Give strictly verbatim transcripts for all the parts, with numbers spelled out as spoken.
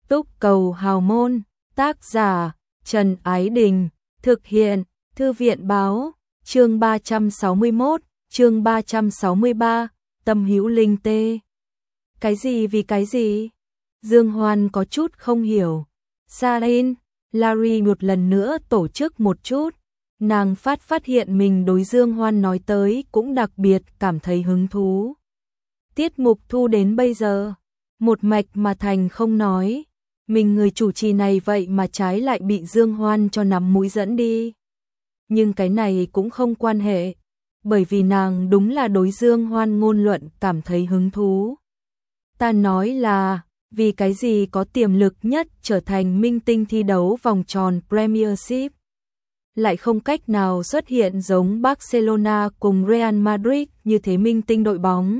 Túc cầu hào môn, tác giả Trần Ái Đình, thực hiện Thư viện báo, chương ba trăm sáu mươi mốt, chương ba trăm sáu mươi ba, Tâm Hữu Linh Tê. Cái gì vì cái gì? Dương Hoan có chút không hiểu. Sarin, Larry một lần nữa tổ chức một chút. Nàng phát phát hiện mình đối Dương Hoan nói tới cũng đặc biệt cảm thấy hứng thú. Tiết mục thu đến bây giờ, một mạch mà thành không nói. Mình người chủ trì này vậy mà trái lại bị Dương Hoan cho nắm mũi dẫn đi. Nhưng cái này cũng không quan hệ, bởi vì nàng đúng là đối Dương Hoan ngôn luận cảm thấy hứng thú. Ta nói là, vì cái gì có tiềm lực nhất trở thành minh tinh thi đấu vòng tròn Premiership, lại không cách nào xuất hiện giống Barcelona cùng Real Madrid như thế minh tinh đội bóng.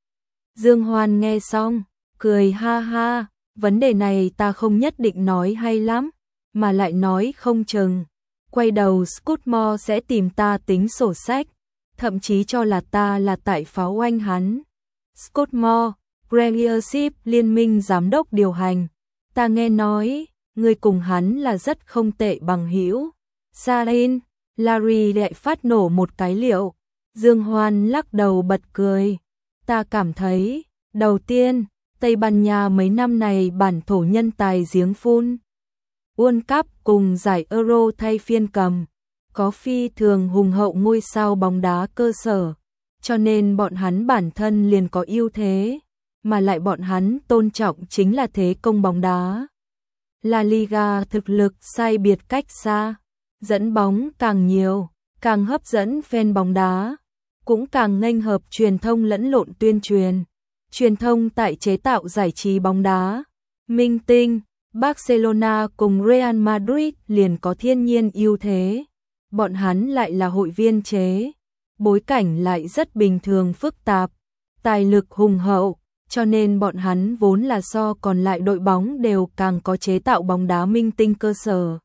Dương Hoan nghe xong, cười ha ha, vấn đề này ta không nhất định nói hay lắm, mà lại nói không chừng. Quay đầu Scudmore sẽ tìm ta tính sổ sách, thậm chí cho là ta là tại pháo oanh hắn. Scudmore, Premiership liên minh giám đốc điều hành, ta nghe nói, người cùng hắn là rất không tệ bằng hữu. Sarin, Larry lại phát nổ một cái liệu. Dương Hoan lắc đầu bật cười. Ta cảm thấy, đầu tiên, Tây Ban Nha mấy năm này bản thổ nhân tài giếng phun. World Cup cùng giải Euro thay phiên cầm, có phi thường hùng hậu ngôi sao bóng đá cơ sở, cho nên bọn hắn bản thân liền có ưu thế, mà lại bọn hắn tôn trọng chính là thế công bóng đá. La Liga thực lực sai biệt cách xa, dẫn bóng càng nhiều, càng hấp dẫn fan bóng đá, cũng càng nghênh hợp truyền thông lẫn lộn tuyên truyền. Truyền thông tại chế tạo giải trí bóng đá, minh tinh, Barcelona cùng Real Madrid liền có thiên nhiên ưu thế. Bọn hắn lại là hội viên chế, bối cảnh lại rất bình thường phức tạp, tài lực hùng hậu, cho nên bọn hắn vốn là so còn lại đội bóng đều càng có chế tạo bóng đá minh tinh cơ sở.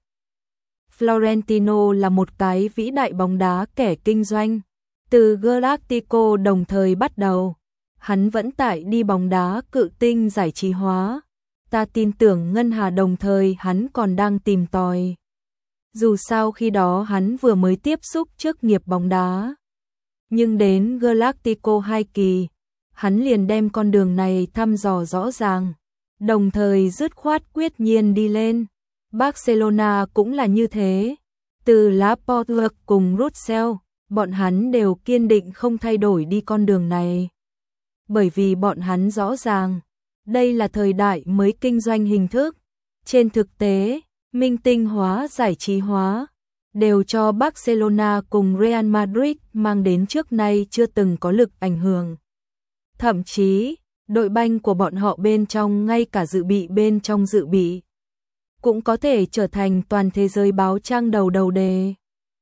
Florentino là một cái vĩ đại bóng đá kẻ kinh doanh, từ Galactico đồng thời bắt đầu. Hắn vẫn tại đi bóng đá cự tinh giải trí hóa. Ta tin tưởng Ngân Hà đồng thời hắn còn đang tìm tòi. Dù sao khi đó hắn vừa mới tiếp xúc trước nghiệp bóng đá. Nhưng đến Galactico hai kỳ, hắn liền đem con đường này thăm dò rõ ràng. Đồng thời dứt khoát quyết nhiên đi lên. Barcelona cũng là như thế. Từ Laporte cùng Russell, bọn hắn đều kiên định không thay đổi đi con đường này. Bởi vì bọn hắn rõ ràng, đây là thời đại mới kinh doanh hình thức. Trên thực tế, minh tinh hóa giải trí hóa, đều cho Barcelona cùng Real Madrid mang đến trước nay chưa từng có lực ảnh hưởng. Thậm chí, đội banh của bọn họ bên trong ngay cả dự bị bên trong dự bị, cũng có thể trở thành toàn thế giới báo trang đầu đầu đề.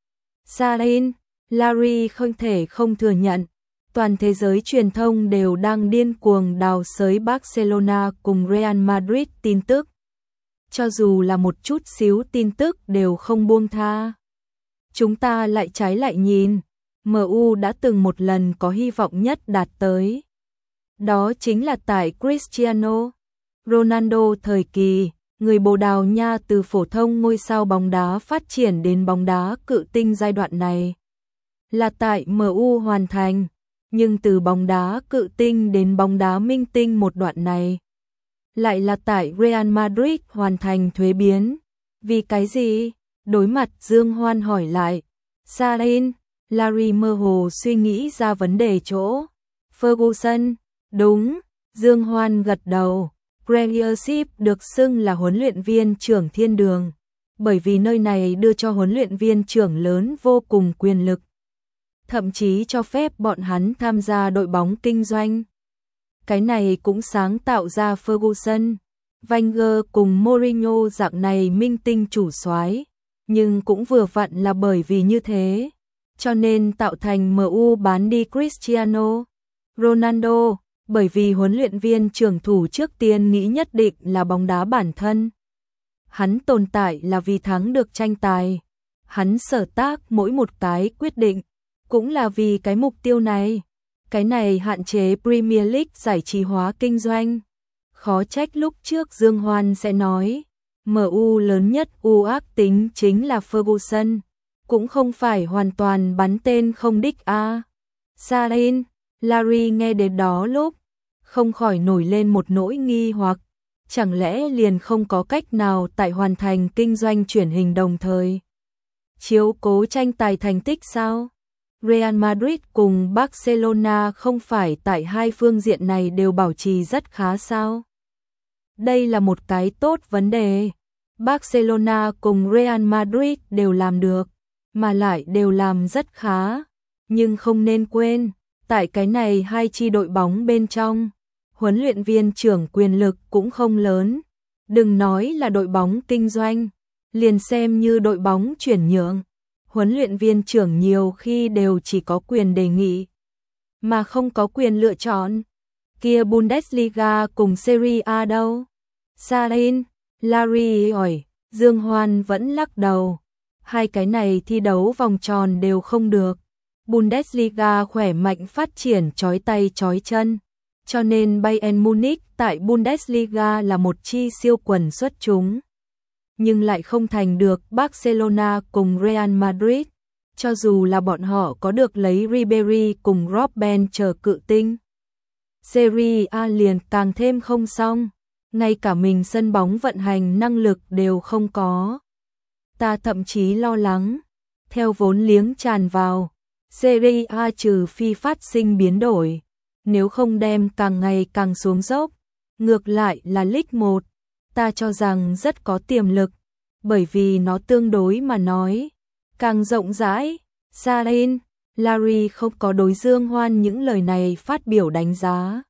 Sarin, Larry không thể không thừa nhận. Toàn thế giới truyền thông đều đang điên cuồng đào xới Barcelona cùng Real Madrid tin tức. Cho dù là một chút xíu tin tức đều không buông tha. Chúng ta lại trái lại nhìn, em u đã từng một lần có hy vọng nhất đạt tới. Đó chính là tại Cristiano Ronaldo thời kỳ, người Bồ Đào Nha từ phổ thông ngôi sao bóng đá phát triển đến bóng đá cự tinh giai đoạn này. Là tại em u hoàn thành. Nhưng từ bóng đá cự tinh đến bóng đá minh tinh một đoạn này, lại là tại Real Madrid hoàn thành thuế biến. Vì cái gì? Đối mặt Dương Hoan hỏi lại. Sarin, Larry mơ hồ suy nghĩ ra vấn đề chỗ. Ferguson, đúng, Dương Hoan gật đầu. Premiership được xưng là huấn luyện viên trưởng thiên đường, bởi vì nơi này đưa cho huấn luyện viên trưởng lớn vô cùng quyền lực. Thậm chí cho phép bọn hắn tham gia đội bóng kinh doanh. Cái này cũng sáng tạo ra Ferguson, Wenger cùng Mourinho dạng này minh tinh chủ soái, nhưng cũng vừa vặn là bởi vì như thế, cho nên tạo thành em u bán đi Cristiano Ronaldo, bởi vì huấn luyện viên trưởng thủ trước tiên nghĩ nhất định là bóng đá bản thân. Hắn tồn tại là vì thắng được tranh tài, hắn sở tác mỗi một cái quyết định cũng là vì cái mục tiêu này. Cái này hạn chế Premier League giải trí hóa kinh doanh. Khó trách lúc trước Dương Hoan sẽ nói, em u lớn nhất u ác tính chính là Ferguson, cũng không phải hoàn toàn bắn tên không đích a. À. Sarin, Larry nghe đến đó lúc, không khỏi nổi lên một nỗi nghi hoặc, chẳng lẽ liền không có cách nào tại hoàn thành kinh doanh truyền hình đồng thời chiếu cố tranh tài thành tích sao? Real Madrid cùng Barcelona không phải tại hai phương diện này đều bảo trì rất khá sao? Đây là một cái tốt vấn đề. Barcelona cùng Real Madrid đều làm được, mà lại đều làm rất khá. Nhưng không nên quên, tại cái này hai chi đội bóng bên trong, huấn luyện viên trưởng quyền lực cũng không lớn. Đừng nói là đội bóng kinh doanh, liền xem như đội bóng chuyển nhượng. Huấn luyện viên trưởng nhiều khi đều chỉ có quyền đề nghị, mà không có quyền lựa chọn. Kia Bundesliga cùng Serie A đâu? Sarin, Larry hỏi, Dương Hoan vẫn lắc đầu. Hai cái này thi đấu vòng tròn đều không được. Bundesliga khỏe mạnh phát triển chói tay chói chân. Cho nên Bayern Munich tại Bundesliga là một chi siêu quần xuất chúng. Nhưng lại không thành được Barcelona cùng Real Madrid, cho dù là bọn họ có được lấy Ribery cùng Robben chờ cự tinh. Serie A liền càng thêm không xong, ngay cả mình sân bóng vận hành năng lực đều không có. Ta thậm chí lo lắng, theo vốn liếng tràn vào, Serie A trừ phi phát sinh biến đổi, nếu không đem càng ngày càng xuống dốc, ngược lại là League một. Ta cho rằng rất có tiềm lực, bởi vì nó tương đối mà nói, càng rộng rãi. Sarin, Larry không có đối Dương Hoan những lời này phát biểu đánh giá,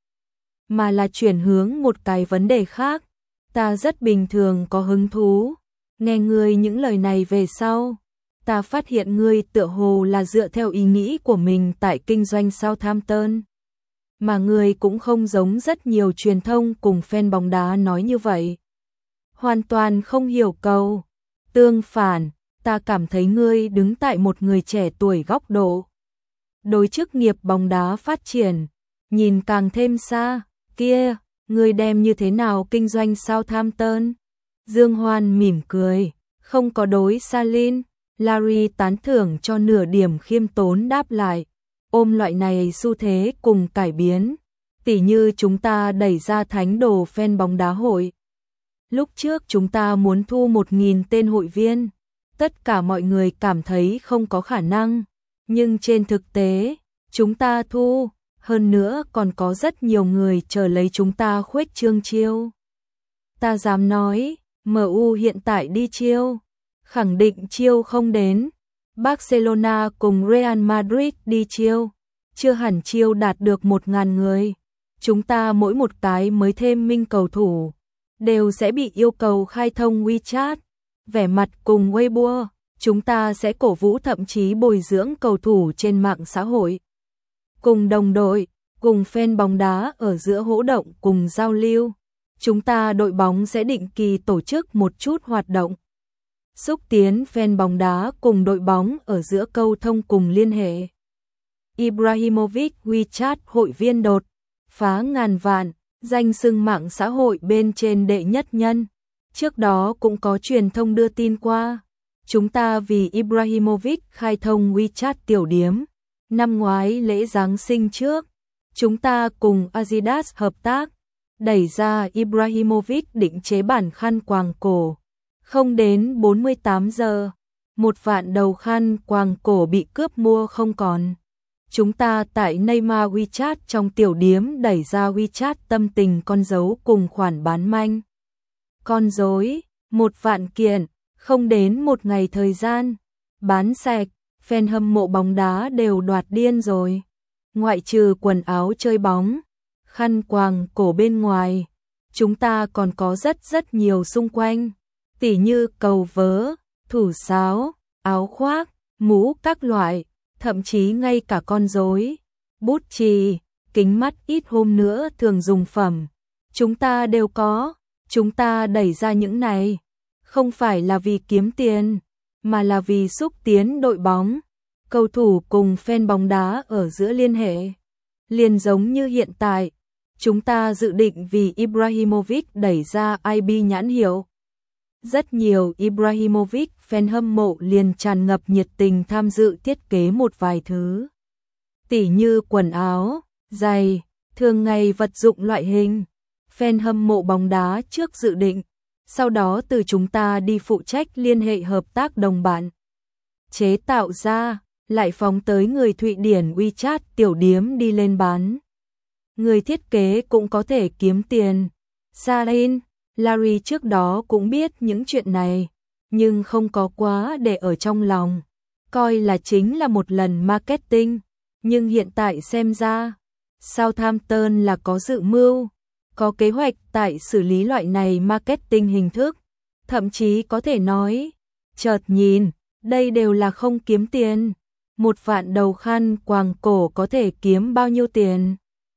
mà là chuyển hướng một cái vấn đề khác. Ta rất bình thường có hứng thú, nghe ngươi những lời này về sau, ta phát hiện ngươi tựa hồ là dựa theo ý nghĩ của mình tại kinh doanh Southampton. Mà ngươi cũng không giống rất nhiều truyền thông cùng fan bóng đá nói như vậy. Hoàn toàn không hiểu câu. Tương phản, ta cảm thấy ngươi đứng tại một người trẻ tuổi góc độ. Đối chức nghiệp bóng đá phát triển, nhìn càng thêm xa, kia, ngươi đem như thế nào kinh doanh Southampton? Dương Hoan mỉm cười, không có đối Sarin, Larry tán thưởng cho nửa điểm khiêm tốn đáp lại. Ôm loại này xu thế cùng cải biến, tỉ như chúng ta đẩy ra thánh đồ fan bóng đá hội. Lúc trước chúng ta muốn thu một nghìn tên hội viên, tất cả mọi người cảm thấy không có khả năng, nhưng trên thực tế, chúng ta thu, hơn nữa còn có rất nhiều người chờ lấy chúng ta khuếch trương chiêu. Ta dám nói, em u hiện tại đi chiêu, khẳng định chiêu không đến. Barcelona cùng Real Madrid đi chiêu, chưa hẳn chiêu đạt được một ngàn người. Chúng ta mỗi một cái mới thêm minh cầu thủ, đều sẽ bị yêu cầu khai thông WeChat, vẻ mặt cùng Weibo. Chúng ta sẽ cổ vũ thậm chí bồi dưỡng cầu thủ trên mạng xã hội. Cùng đồng đội, cùng fan bóng đá ở giữa hỗ động cùng giao lưu. Chúng ta đội bóng sẽ định kỳ tổ chức một chút hoạt động. Xúc tiến fan bóng đá cùng đội bóng ở giữa câu thông cùng liên hệ. Ibrahimovic WeChat hội viên đột phá ngàn vạn, danh xưng mạng xã hội bên trên đệ nhất nhân. Trước đó cũng có truyền thông đưa tin qua, chúng ta vì Ibrahimovic khai thông WeChat tiểu điếm. Năm ngoái lễ Giáng sinh trước, chúng ta cùng Adidas hợp tác, đẩy ra Ibrahimovic định chế bản khăn quàng cổ. Không đến bốn mươi tám giờ, một vạn đầu khăn quàng cổ bị cướp mua không còn. Chúng ta tại Neymar WeChat trong tiểu điếm đẩy ra WeChat tâm tình con dấu cùng khoản bán manh. Con rối, một vạn kiện, không đến một ngày thời gian, bán sạch, fan hâm mộ bóng đá đều đoạt điên rồi. Ngoại trừ quần áo chơi bóng, khăn quàng cổ bên ngoài, chúng ta còn có rất rất nhiều xung quanh. Tỉ như cầu vớ, thủ sáo, áo khoác, mũ các loại, thậm chí ngay cả con rối, bút chì, kính mắt ít hôm nữa thường dùng phẩm. Chúng ta đều có, chúng ta đẩy ra những này, không phải là vì kiếm tiền, mà là vì xúc tiến đội bóng, cầu thủ cùng fan bóng đá ở giữa liên hệ. Liền giống như hiện tại, chúng ta dự định vì Ibrahimovic đẩy ra i bê nhãn hiệu. Rất nhiều Ibrahimovic fan hâm mộ liền tràn ngập nhiệt tình tham dự thiết kế một vài thứ. Tỉ như quần áo, giày, thường ngày vật dụng loại hình. Fan hâm mộ bóng đá trước dự định, sau đó từ chúng ta đi phụ trách liên hệ hợp tác đồng bạn. Chế tạo ra, lại phóng tới người Thụy Điển WeChat tiểu điếm đi lên bán. Người thiết kế cũng có thể kiếm tiền. Sarin, Larry trước đó cũng biết những chuyện này, nhưng không có quá để ở trong lòng. Coi là chính là một lần marketing, nhưng hiện tại xem ra, Southampton là có dự mưu, có kế hoạch tại xử lý loại này marketing hình thức. Thậm chí có thể nói, chợt nhìn, đây đều là không kiếm tiền. Một vạn đầu khăn quàng cổ có thể kiếm bao nhiêu tiền?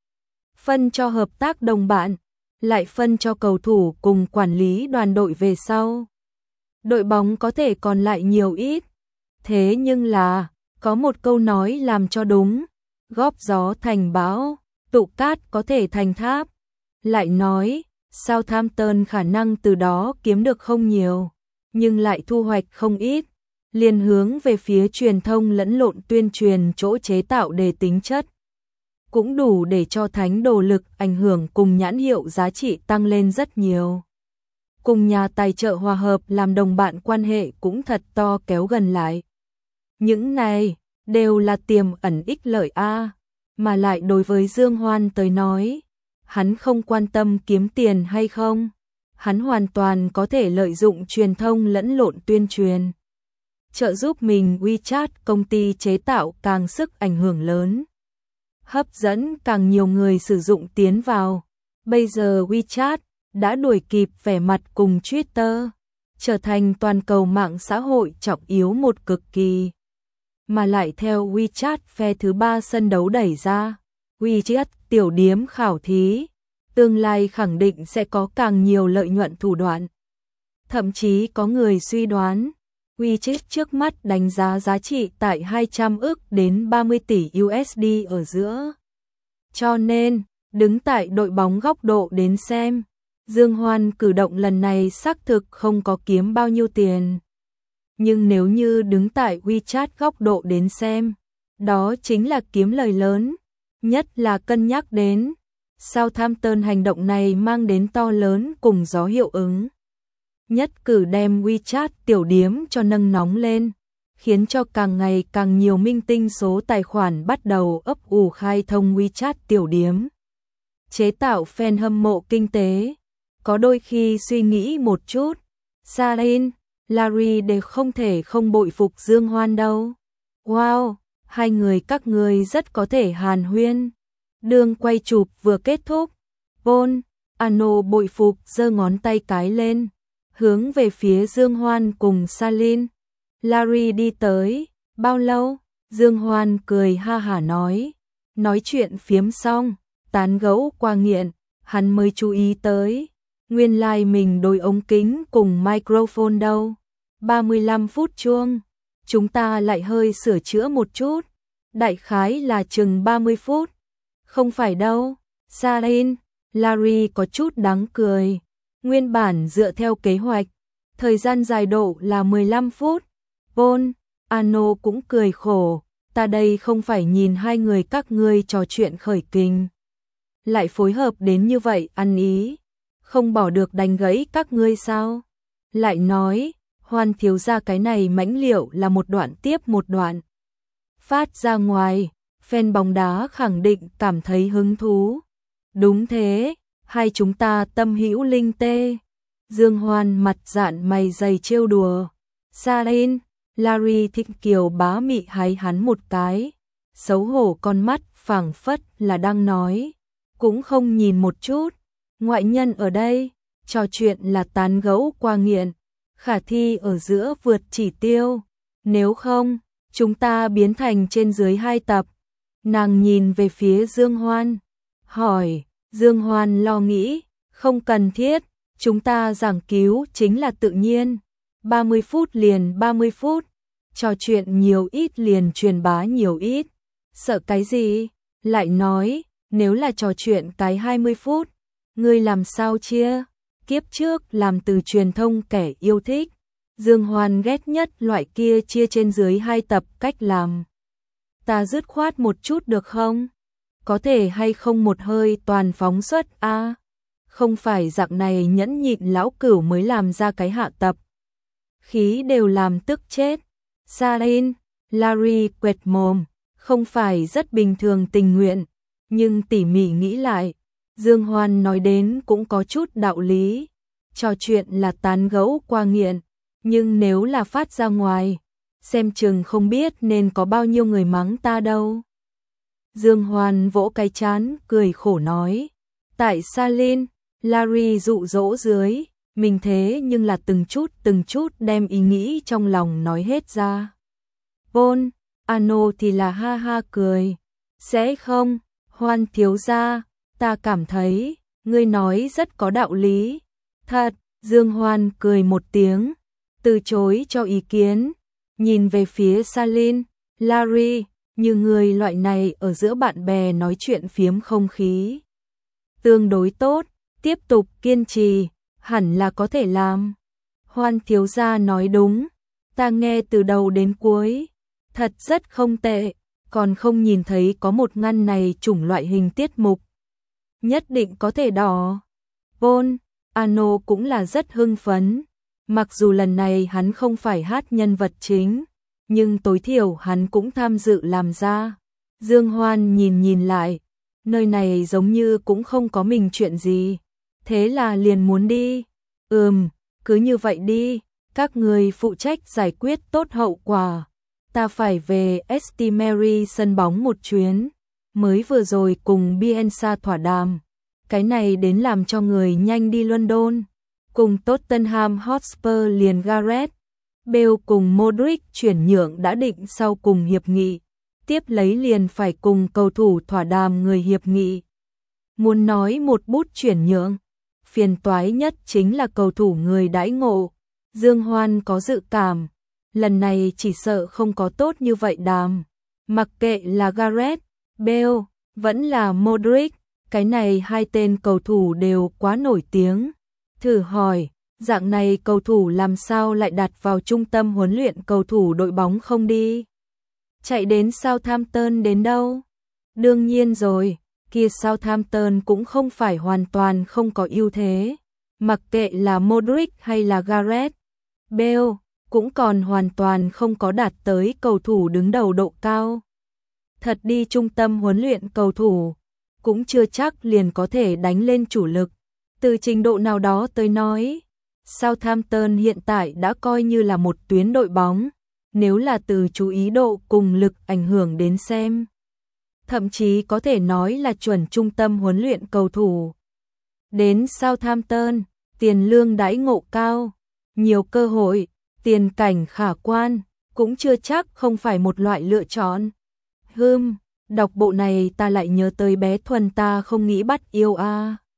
Phân cho hợp tác đồng bạn, lại phân cho cầu thủ cùng quản lý đoàn đội về sau. Đội bóng có thể còn lại nhiều ít. Thế nhưng là, có một câu nói làm cho đúng, góp gió thành bão, tụ cát có thể thành tháp. Lại nói, Southampton khả năng từ đó kiếm được không nhiều, nhưng lại thu hoạch không ít. Liền hướng về phía truyền thông lẫn lộn tuyên truyền chỗ chế tạo đề tính chất. Cũng đủ để cho thánh đồ lực ảnh hưởng cùng nhãn hiệu giá trị tăng lên rất nhiều. Cùng nhà tài trợ hòa hợp làm đồng bạn quan hệ cũng thật to kéo gần lại. Những này đều là tiềm ẩn ích lợi a, mà lại đối với Dương Hoan tới nói, hắn không quan tâm kiếm tiền hay không, hắn hoàn toàn có thể lợi dụng truyền thông lẫn lộn tuyên truyền, trợ giúp mình WeChat công ty chế tạo càng sức ảnh hưởng lớn, hấp dẫn càng nhiều người sử dụng tiến vào. Bây giờ WeChat đã đuổi kịp vẻ mặt cùng Twitter, trở thành toàn cầu mạng xã hội trọng yếu một cực kỳ. Mà lại theo WeChat phe thứ ba sân đấu đẩy ra, WeChat tiểu điếm khảo thí, tương lai khẳng định sẽ có càng nhiều lợi nhuận thủ đoạn. Thậm chí có người suy đoán, WeChat trước mắt đánh giá giá trị tại hai trăm ức đến ba mươi tỷ u ét đê ở giữa. Cho nên, đứng tại đội bóng góc độ đến xem, Dương Hoan cử động lần này xác thực không có kiếm bao nhiêu tiền. Nhưng nếu như đứng tại WeChat góc độ đến xem, đó chính là kiếm lời lớn, nhất là cân nhắc đến Southampton hành động này mang đến to lớn cùng gió hiệu ứng. Nhất cử đem WeChat tiểu điếm cho nâng nóng lên, khiến cho càng ngày càng nhiều minh tinh số tài khoản bắt đầu ấp ủ khai thông WeChat tiểu điếm. Chế tạo fan hâm mộ kinh tế, có đôi khi suy nghĩ một chút, Sarin, Larry đều không thể không bội phục Dương Hoan đâu. Wow, hai người các người rất có thể hàn huyên. Đường quay chụp vừa kết thúc, Paul, Ano bội phục giơ ngón tay cái lên, hướng về phía Dương Hoan cùng Sarin. Larry đi tới, bao lâu? Dương Hoan cười ha hả nói, nói chuyện phiếm xong, tán gẫu qua nghiện, hắn mới chú ý tới, nguyên lai like mình đôi ống kính cùng microphone đâu. ba mươi lăm phút chuông, chúng ta lại hơi sửa chữa một chút, đại khái là chừng ba mươi phút. Không phải đâu, Sarin, Larry có chút đáng cười, nguyên bản dựa theo kế hoạch, thời gian dài độ là mười lăm phút. Paul, Ano cũng cười khổ, ta đây không phải nhìn hai người các ngươi trò chuyện khởi kình, lại phối hợp đến như vậy ăn ý, không bỏ được đánh gãy các ngươi sao? Lại nói, Hoan thiếu gia cái này mãnh liệu là một đoạn tiếp một đoạn phát ra ngoài, fan bóng đá khẳng định cảm thấy hứng thú. Đúng thế, hai chúng ta tâm hữu linh tê. Dương Hoan mặt dạn mày dày trêu đùa. Sarin, Larry thích kiều bá mị háy hắn một cái, xấu hổ con mắt phảng phất là đang nói, cũng không nhìn một chút, ngoại nhân ở đây, trò chuyện là tán gẫu qua nghiện, khả thi ở giữa vượt chỉ tiêu, nếu không, chúng ta biến thành trên dưới hai tập. Nàng nhìn về phía Dương Hoan, hỏi, Dương Hoan lo nghĩ, không cần thiết, chúng ta giảng cứu chính là tự nhiên, ba mươi phút liền ba mươi phút, trò chuyện nhiều ít liền truyền bá nhiều ít, sợ cái gì? Lại nói, Nếu là trò chuyện cái hai mươi phút, ngươi làm sao chia? Kiếp trước làm từ truyền thông kẻ yêu thích, Dương Hoan ghét nhất loại kia chia trên dưới hai tập cách làm. Ta dứt khoát một chút được không? Có thể hay không một hơi toàn phóng xuất a? À, không phải dạng này nhẫn nhịn lão cửu mới làm ra cái hạ tập. Khí đều làm tức chết. Sarin, Larry quệt mồm, không phải rất bình thường tình nguyện, nhưng tỉ mỉ nghĩ lại, Dương Hoan nói đến cũng có chút đạo lý. Trò chuyện là tán gẫu qua nghiện, nhưng nếu là phát ra ngoài, xem chừng không biết nên có bao nhiêu người mắng ta đâu. Dương Hoan vỗ cái chán, cười khổ nói, tại Salin, Larry dụ dỗ dưới, mình thế nhưng là từng chút từng chút đem ý nghĩ trong lòng nói hết ra. Paul, Ano thì là ha ha cười, sẽ không, Hoan thiếu gia, ta cảm thấy, ngươi nói rất có đạo lý. Thật, Dương Hoan cười một tiếng, từ chối cho ý kiến, nhìn về phía Salin, Larry, như người loại này ở giữa bạn bè nói chuyện phiếm không khí tương đối tốt, tiếp tục kiên trì, hẳn là có thể làm. Hoan thiếu gia nói đúng, ta nghe từ đầu đến cuối, thật rất không tệ, còn không nhìn thấy có một ngăn này chủng loại hình tiết mục. Nhất định có thể đỏ. Paul, Ano cũng là rất hưng phấn, mặc dù lần này hắn không phải hát nhân vật chính, nhưng tối thiểu hắn cũng tham dự làm ra. Dương Hoan nhìn nhìn lại, nơi này giống như cũng không có mình chuyện gì, thế là liền muốn đi. Ừm, cứ như vậy đi, các người phụ trách giải quyết tốt hậu quả. Ta phải về ét tê Mary sân bóng một chuyến, mới vừa rồi cùng Bielsa thỏa đàm. Cái này đến làm cho người nhanh đi London. Cùng Tottenham Hotspur liền Gareth Bale cùng Modric chuyển nhượng đã định sau cùng hiệp nghị. Tiếp lấy liền phải cùng cầu thủ thỏa đàm người hiệp nghị. Muốn nói một bút chuyển nhượng, phiền toái nhất chính là cầu thủ người đãi ngộ. Dương Hoan có dự cảm, lần này chỉ sợ không có tốt như vậy đàm. Mặc kệ là Gareth Bale, vẫn là Modric, cái này hai tên cầu thủ đều quá nổi tiếng. Thử hỏi, dạng này cầu thủ làm sao lại đặt vào trung tâm huấn luyện cầu thủ đội bóng không đi? Chạy đến Southampton đến đâu? Đương nhiên rồi, kia Southampton cũng không phải hoàn toàn không có ưu thế. Mặc kệ là Modric hay là Gareth Bale, cũng còn hoàn toàn không có đạt tới cầu thủ đứng đầu độ cao. Thật đi trung tâm huấn luyện cầu thủ, cũng chưa chắc liền có thể đánh lên chủ lực. Từ trình độ nào đó tới nói, Southampton hiện tại đã coi như là một tuyến đội bóng, nếu là từ chú ý độ cùng lực ảnh hưởng đến xem. Thậm chí có thể nói là chuẩn trung tâm huấn luyện cầu thủ. Đến Southampton, tiền lương đãi ngộ cao, nhiều cơ hội, tiền cảnh khả quan, cũng chưa chắc không phải một loại lựa chọn. Hừm, đọc bộ này ta lại nhớ tới bé Thuần ta không nghĩ bắt yêu a. À.